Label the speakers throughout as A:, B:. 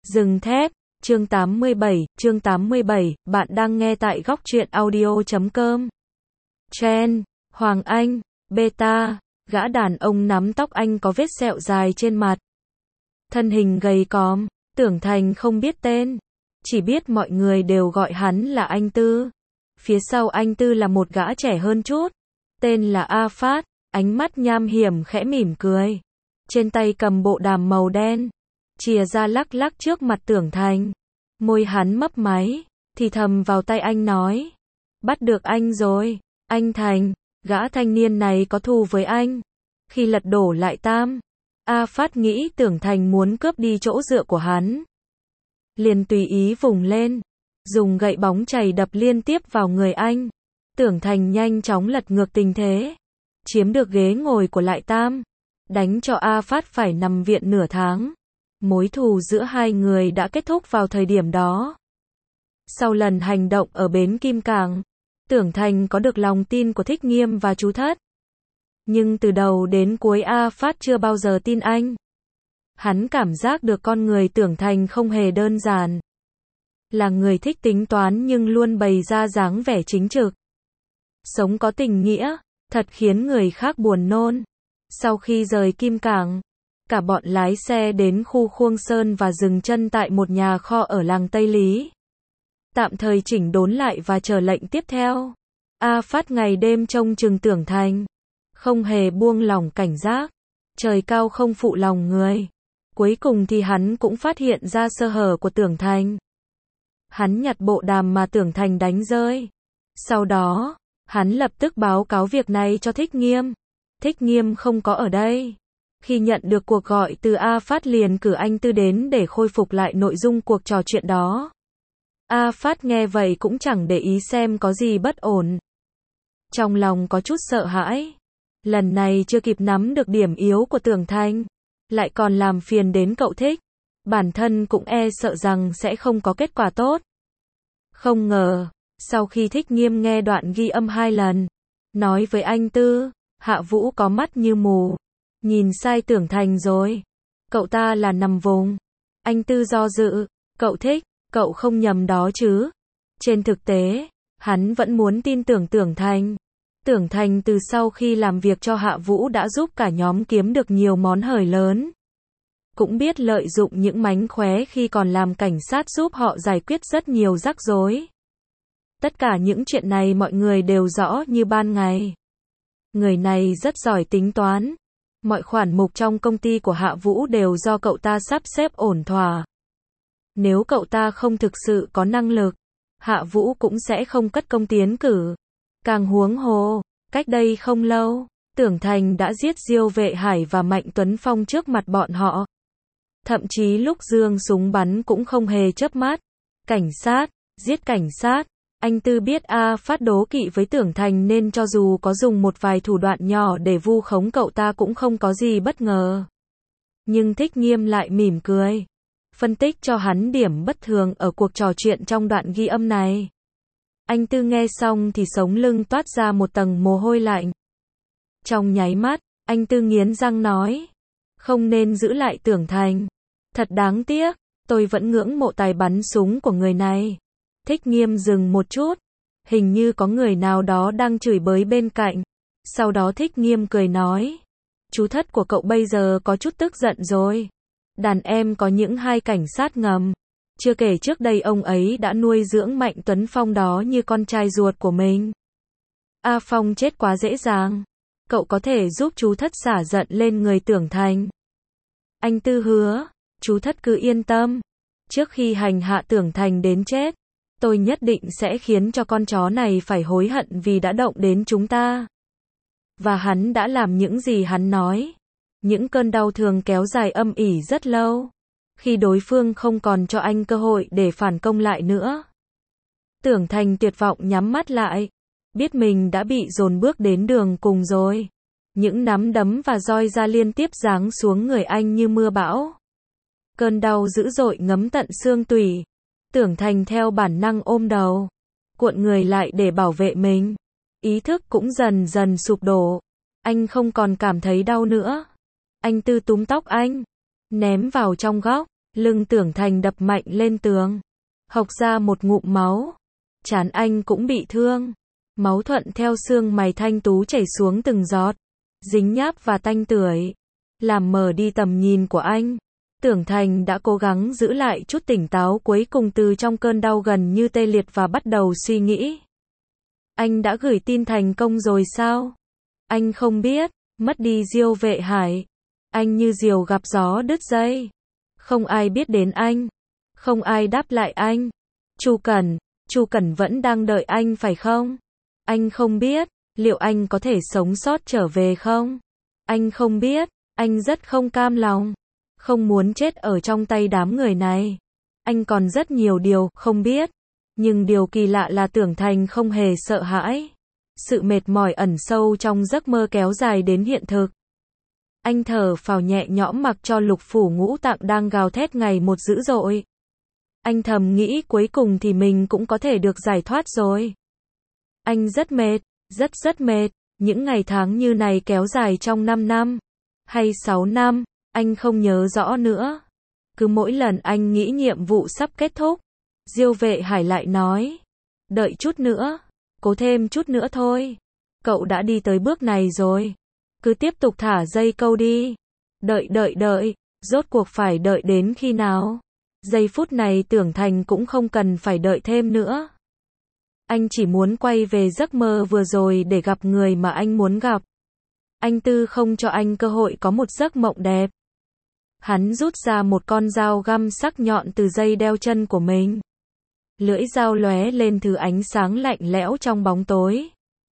A: Rừng thép, chương 87, bạn đang nghe tại góc truyện audio.com. Chen, Hoàng Anh, Beta, gã đàn ông nắm tóc anh có vết sẹo dài trên mặt. Thân hình gầy còm, Tưởng Thành không biết tên, chỉ biết mọi người đều gọi hắn là anh Tư. Phía sau anh Tư là một gã trẻ hơn chút, tên là A Phát, ánh mắt nham hiểm khẽ mỉm cười. Trên tay cầm bộ đàm màu đen, chìa ra lắc lắc trước mặt Tưởng Thành. Môi hắn mấp máy, thì thầm vào tay anh nói: bắt được anh rồi, anh Thành, gã thanh niên này có thù với anh. Khi lật đổ lại Tam, A Phát nghĩ Tưởng Thành muốn cướp đi chỗ dựa của hắn, liền tùy ý vùng lên, dùng gậy bóng chày đập liên tiếp vào người anh. Tưởng Thành nhanh chóng lật ngược tình thế, chiếm được ghế ngồi của lại Tam, đánh cho A Phát phải nằm viện nửa tháng. Mối thù giữa hai người đã kết thúc vào thời điểm đó. Sau lần hành động ở bến Kim Cảng, Tưởng Thành có được lòng tin của Thích Nghiêm và chú Thất. Nhưng từ đầu đến cuối A Phát chưa bao giờ tin anh. Hắn cảm giác được con người Tưởng Thành không hề đơn giản. Là người thích tính toán nhưng luôn bày ra dáng vẻ chính trực. Sống có tình nghĩa, thật khiến người khác buồn nôn. Sau khi rời Kim Cảng, cả bọn lái xe đến khu Khuông Sơn và dừng chân tại một nhà kho ở làng Tây Lý. Tạm thời chỉnh đốn lại và chờ lệnh tiếp theo. A Phát ngày đêm trông chừng Tưởng Thành, không hề buông lỏng cảnh giác. Trời cao không phụ lòng người. Cuối cùng thì hắn cũng phát hiện ra sơ hở của Tưởng Thành. Hắn nhặt bộ đàm mà Tưởng Thành đánh rơi. Sau đó, hắn lập tức báo cáo việc này cho Thích Nghiêm. Thích Nghiêm không có ở đây. Khi nhận được cuộc gọi từ A Phát liền cử anh Tư đến để khôi phục lại nội dung cuộc trò chuyện đó. A Phát nghe vậy cũng chẳng để ý xem có gì bất ổn. Trong lòng có chút sợ hãi. Lần này chưa kịp nắm được điểm yếu của Tưởng Thành, lại còn làm phiền đến cậu Thích. Bản thân cũng sợ rằng sẽ không có kết quả tốt. Không ngờ, sau khi Thích Nghiêm nghe đoạn ghi âm 2 lần, nói với anh Tư, Hạ Vũ có mắt như mù. Nhìn sai Tưởng Thành rồi. Cậu ta là nằm vùng. Anh Tư do dự. Cậu Thích, cậu không nhầm đó chứ? Trên thực tế, hắn vẫn muốn tin tưởng Tưởng Thành. Tưởng Thành từ sau khi làm việc cho Hạ Vũ đã giúp cả nhóm kiếm được nhiều món hời lớn. Cũng biết lợi dụng những mánh khóe khi còn làm cảnh sát giúp họ giải quyết rất nhiều rắc rối. Tất cả những chuyện này mọi người đều rõ như ban ngày. Người này rất giỏi tính toán. Mọi khoản mục trong công ty của Hạ Vũ đều do cậu ta sắp xếp ổn thỏa. Nếu cậu ta không thực sự có năng lực, Hạ Vũ cũng sẽ không cất công tiến cử. Càng huống hồ, cách đây không lâu, Tưởng Thành đã giết Diêu Vệ Hải và Mạnh Tuấn Phong trước mặt bọn họ. Thậm chí lúc giương súng bắn cũng không hề chớp mắt. Cảnh sát, giết cảnh sát. Anh Tư biết A Phát đố kỵ với Tưởng Thành nên cho dù có dùng một vài thủ đoạn nhỏ để vu khống cậu ta cũng không có gì bất ngờ. Nhưng Thích Nghiêm lại mỉm cười, phân tích cho hắn điểm bất thường ở cuộc trò chuyện trong đoạn ghi âm này. Anh Tư nghe xong thì sống lưng toát ra một tầng mồ hôi lạnh. Trong nháy mắt, anh Tư nghiến răng nói, không nên giữ lại Tưởng Thành. Thật đáng tiếc, tôi vẫn ngưỡng mộ tài bắn súng của người này. Thích Nghiêm dừng một chút, hình như có người nào đó đang chửi bới bên cạnh. Sau đó Thích Nghiêm cười nói, chú Thất của cậu bây giờ có chút tức giận rồi. Đàn em có những 2 cảnh sát ngầm. Chưa kể trước đây ông ấy đã nuôi dưỡng Mạnh Tuấn Phong đó như con trai ruột của mình. A Phong chết quá dễ dàng. Cậu có thể giúp chú Thất xả giận lên người Tưởng Thành. Anh Tư hứa, chú Thất cứ yên tâm. Trước khi hành hạ Tưởng Thành đến chết, tôi nhất định sẽ khiến cho con chó này phải hối hận vì đã động đến chúng ta. Và hắn đã làm những gì hắn nói. Những cơn đau thường kéo dài âm ỉ rất lâu. Khi đối phương không còn cho anh cơ hội để phản công lại nữa. Tưởng Thành tuyệt vọng nhắm mắt lại. Biết mình đã bị dồn bước đến đường cùng rồi. Những nắm đấm và roi da liên tiếp giáng xuống người anh như mưa bão. Cơn đau dữ dội ngấm tận xương tủy. Tưởng Thành theo bản năng ôm đầu, cuộn người lại để bảo vệ mình. Ý thức cũng dần dần sụp đổ. Anh không còn cảm thấy đau nữa. Anh Tư túm tóc anh, ném vào trong góc. Lưng Tưởng Thành đập mạnh lên tường, hộc ra một ngụm máu. Trán anh cũng bị thương. Máu thuận theo xương mày thanh tú chảy xuống từng giọt, dính nháp và tanh tưởi, làm mờ đi tầm nhìn của anh. Tưởng Thành đã cố gắng giữ lại chút tỉnh táo cuối cùng từ trong cơn đau gần như tê liệt và bắt đầu suy nghĩ. Anh đã gửi tin thành công rồi sao? Anh không biết, mất đi Diêu Vệ Hải. Anh như diều gặp gió đứt dây. Không ai biết đến anh. Không ai đáp lại anh. Chu Cẩn vẫn đang đợi anh phải không? Anh không biết, liệu anh có thể sống sót trở về không? Anh không biết, anh rất không cam lòng. Không muốn chết ở trong tay đám người này. Anh còn rất nhiều điều không biết. Nhưng điều kỳ lạ là Tưởng Thành không hề sợ hãi. Sự mệt mỏi ẩn sâu trong giấc mơ kéo dài đến hiện thực. Anh thở phào nhẹ nhõm mặc cho lục phủ ngũ tạng đang gào thét ngày một dữ dội. Anh thầm nghĩ cuối cùng thì mình cũng có thể được giải thoát rồi. Anh rất mệt, rất mệt. Những ngày tháng như này kéo dài trong 5 năm. Hay 6 năm, anh không nhớ rõ nữa. Cứ mỗi lần anh nghĩ nhiệm vụ sắp kết thúc, Diêu Vệ Hải lại nói. Đợi chút nữa, cố thêm chút nữa thôi. Cậu đã đi tới bước này rồi. Cứ tiếp tục thả dây câu đi. Đợi, rốt cuộc phải đợi đến khi nào? Giây phút này Tưởng Thành cũng không cần phải đợi thêm nữa. Anh chỉ muốn quay về giấc mơ vừa rồi để gặp người mà anh muốn gặp. Anh Tư không cho anh cơ hội có một giấc mộng đẹp. Hắn rút ra một con dao găm sắc nhọn từ dây đeo chân của mình. Lưỡi dao lóe lên thứ ánh sáng lạnh lẽo trong bóng tối.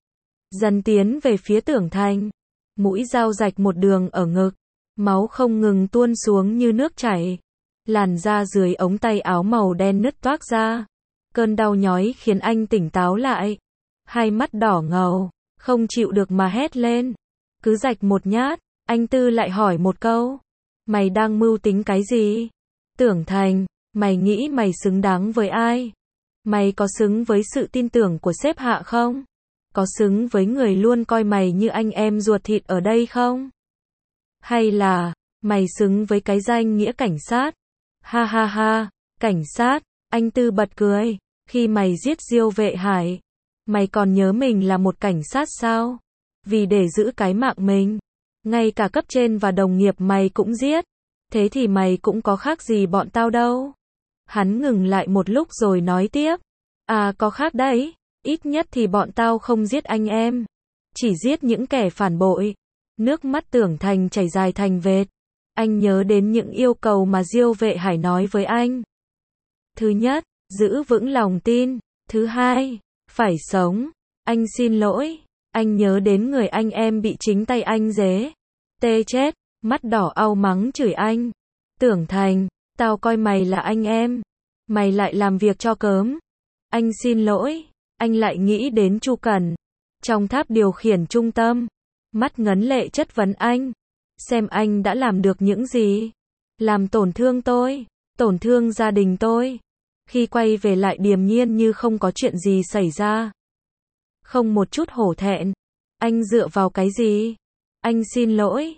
A: Dần tiến về phía Tưởng Thành. Mũi dao rạch một đường ở ngực. Máu không ngừng tuôn xuống như nước chảy. Làn da dưới ống tay áo màu đen nứt toác ra. Cơn đau nhói khiến anh tỉnh táo lại. Hai mắt đỏ ngầu, không chịu được mà hét lên. Cứ rạch một nhát, anh Tư lại hỏi một câu. Mày đang mưu tính cái gì? Tưởng Thành, mày nghĩ mày xứng đáng với ai? Mày có xứng với sự tin tưởng của sếp hạ không? Có xứng với người luôn coi mày như anh em ruột thịt ở đây không? Hay là, mày xứng với cái danh nghĩa cảnh sát? Ha ha ha, cảnh sát, anh Tư bật cười. Khi mày giết Diêu Vệ Hải, mày còn nhớ mình là một cảnh sát sao? Vì để giữ cái mạng mình, ngay cả cấp trên và đồng nghiệp mày cũng giết. Thế thì mày cũng có khác gì bọn tao đâu. Hắn ngừng lại một lúc rồi nói tiếp. À có khác đấy, ít nhất thì bọn tao không giết anh em. Chỉ giết những kẻ phản bội. Nước mắt Tưởng Thành chảy dài thành vệt. Anh nhớ đến những yêu cầu mà Diêu Vệ Hải nói với anh. Thứ nhất, giữ vững lòng tin. Thứ hai, phải sống. Anh xin lỗi. Anh nhớ đến người anh em bị chính tay anh dế. Tê chết, mắt đỏ au mắng chửi anh. Tưởng Thành, tao coi mày là anh em. Mày lại làm việc cho cớm. Anh xin lỗi. Anh lại nghĩ đến Chu Cẩn. Trong tháp điều khiển trung tâm. Mắt ngấn lệ chất vấn anh. Xem anh đã làm được những gì. Làm tổn thương tôi. Tổn thương gia đình tôi. Khi quay về lại điềm nhiên như không có chuyện gì xảy ra. Không một chút hổ thẹn. Anh dựa vào cái gì? Anh xin lỗi.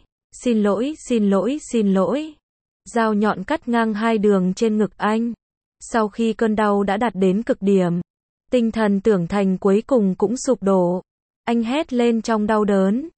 A: Xin lỗi. Dao nhọn cắt ngang hai đường trên ngực anh. Sau khi cơn đau đã đạt đến cực điểm, tinh thần Tưởng Thành cuối cùng cũng sụp đổ. Anh hét lên trong đau đớn.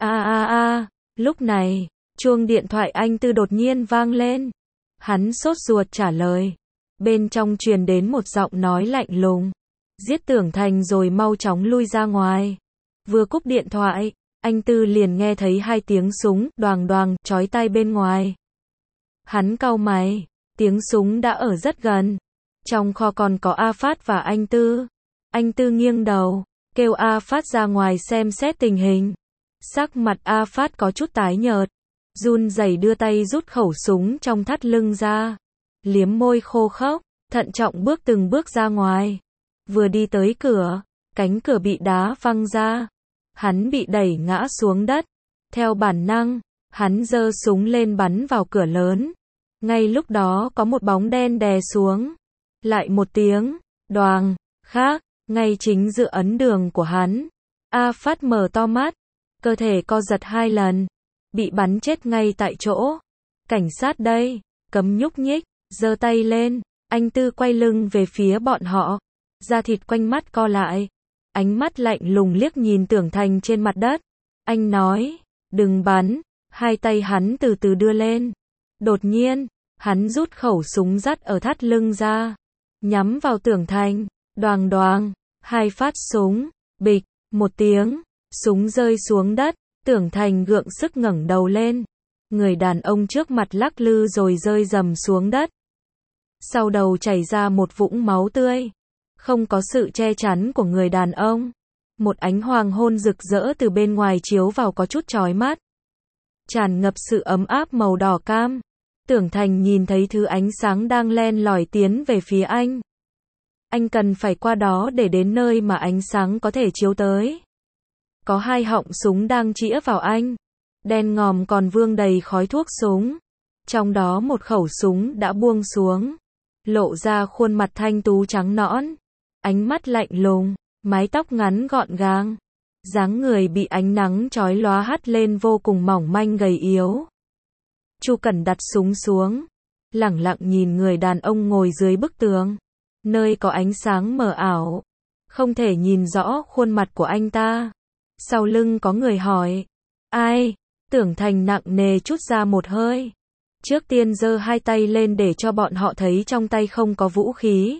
A: Lúc này, chuông điện thoại anh Tư đột nhiên vang lên. Hắn sốt ruột trả lời. Bên trong truyền đến một giọng nói lạnh lùng. Giết Tưởng Thành rồi mau chóng lui ra ngoài. Vừa cúp điện thoại, anh Tư liền nghe thấy hai tiếng súng đoàng đoàng chói tai bên ngoài. Hắn cau mày, tiếng súng đã ở rất gần. Trong kho còn có A Phát và anh Tư. Anh Tư nghiêng đầu, kêu A Phát ra ngoài xem xét tình hình. Sắc mặt A Phát có chút tái nhợt, run rẩy đưa tay rút khẩu súng trong thắt lưng ra, liếm môi khô khốc, thận trọng bước từng bước ra ngoài. Vừa đi tới cửa, cánh cửa bị đá văng ra. Hắn bị đẩy ngã xuống đất. Theo bản năng, hắn giơ súng lên bắn vào cửa lớn. Ngay lúc đó có một bóng đen đè xuống. Lại một tiếng, đoàng, khác, ngay chính giữa ấn đường của hắn. A Phát mở to mắt, cơ thể co giật 2 lần. Bị bắn chết ngay tại chỗ. Cảnh sát đây, cấm nhúc nhích. giơ tay lên, anh Tư quay lưng về phía bọn họ, da thịt quanh mắt co lại, ánh mắt lạnh lùng liếc nhìn Tưởng Thành trên mặt đất. Anh nói, đừng bắn, hai tay hắn từ từ đưa lên. Đột nhiên, hắn rút khẩu súng dắt ở thắt lưng ra, nhắm vào Tưởng Thành, đoàng đoàng, hai phát súng, bịch, một tiếng, súng rơi xuống đất, Tưởng Thành gượng sức ngẩng đầu lên. Người đàn ông trước mặt lắc lư rồi rơi rầm xuống đất. Sau đầu chảy ra một vũng máu tươi. Không có sự che chắn của người đàn ông. Một ánh hoàng hôn rực rỡ từ bên ngoài chiếu vào có chút chói mắt. Tràn ngập sự ấm áp màu đỏ cam. Tưởng Thành nhìn thấy thứ ánh sáng đang len lỏi tiến về phía anh. Anh cần phải qua đó để đến nơi mà ánh sáng có thể chiếu tới. Có hai họng súng đang chĩa vào anh. Đen ngòm còn vương đầy khói thuốc súng. Trong đó một khẩu súng đã buông xuống. Lộ ra khuôn mặt thanh tú trắng nõn. Ánh mắt lạnh lùng, mái tóc ngắn gọn gàng. Dáng người bị ánh nắng chói lóa hắt lên vô cùng mỏng manh gầy yếu. Chu Cẩn đặt súng xuống. Lẳng lặng nhìn người đàn ông ngồi dưới bức tường. Nơi có ánh sáng mờ ảo. Không thể nhìn rõ khuôn mặt của anh ta. Sau lưng có người hỏi. Ai? Tưởng Thành nặng nề trút ra một hơi. Trước tiên giơ hai tay lên để cho bọn họ thấy trong tay không có vũ khí.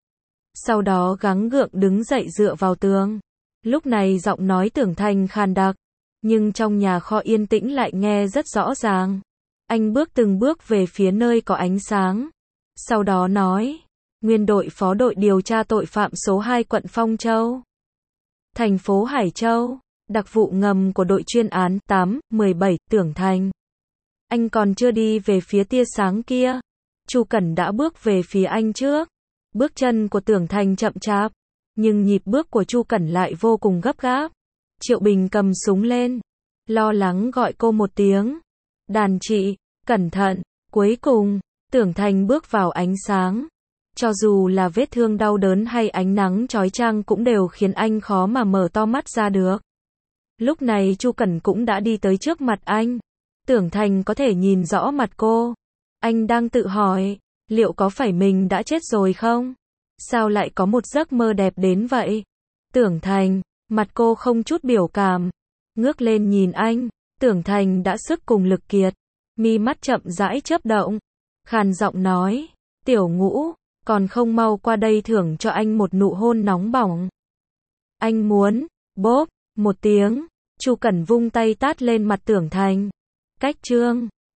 A: Sau đó gắng gượng đứng dậy dựa vào tường. Lúc này giọng nói Tưởng Thành khàn đặc. Nhưng trong nhà kho yên tĩnh lại nghe rất rõ ràng. Anh bước từng bước về phía nơi có ánh sáng. Sau đó nói. Nguyên đội phó đội điều tra tội phạm số 2 quận Phong Châu. Thành phố Hải Châu. Đặc vụ ngầm của đội chuyên án 8-17, Tưởng Thành. Anh còn chưa đi về phía tia sáng kia. Chu Cẩn đã bước về phía anh trước. Bước chân của Tưởng Thành chậm chạp. Nhưng nhịp bước của Chu Cẩn lại vô cùng gấp gáp. Triệu Bình cầm súng lên. Lo lắng gọi cô một tiếng. Đàn chị, cẩn thận. Cuối cùng, Tưởng Thành bước vào ánh sáng. Cho dù là vết thương đau đớn hay ánh nắng chói chang cũng đều khiến anh khó mà mở to mắt ra được. Lúc này Chu Cẩn cũng đã đi tới trước mặt anh. Tưởng Thành có thể nhìn rõ mặt cô. Anh đang tự hỏi, liệu có phải mình đã chết rồi không? Sao lại có một giấc mơ đẹp đến vậy? Tưởng Thành, mặt cô không chút biểu cảm. Ngước lên nhìn anh, Tưởng Thành đã sức cùng lực kiệt. Mi mắt chậm rãi chớp động. Khàn giọng nói, Tiểu Ngũ, còn không mau qua đây thưởng cho anh một nụ hôn nóng bỏng. Anh muốn, bốp, một tiếng. Chu Cẩn vung tay tát lên mặt Tưởng Thành. Cách chương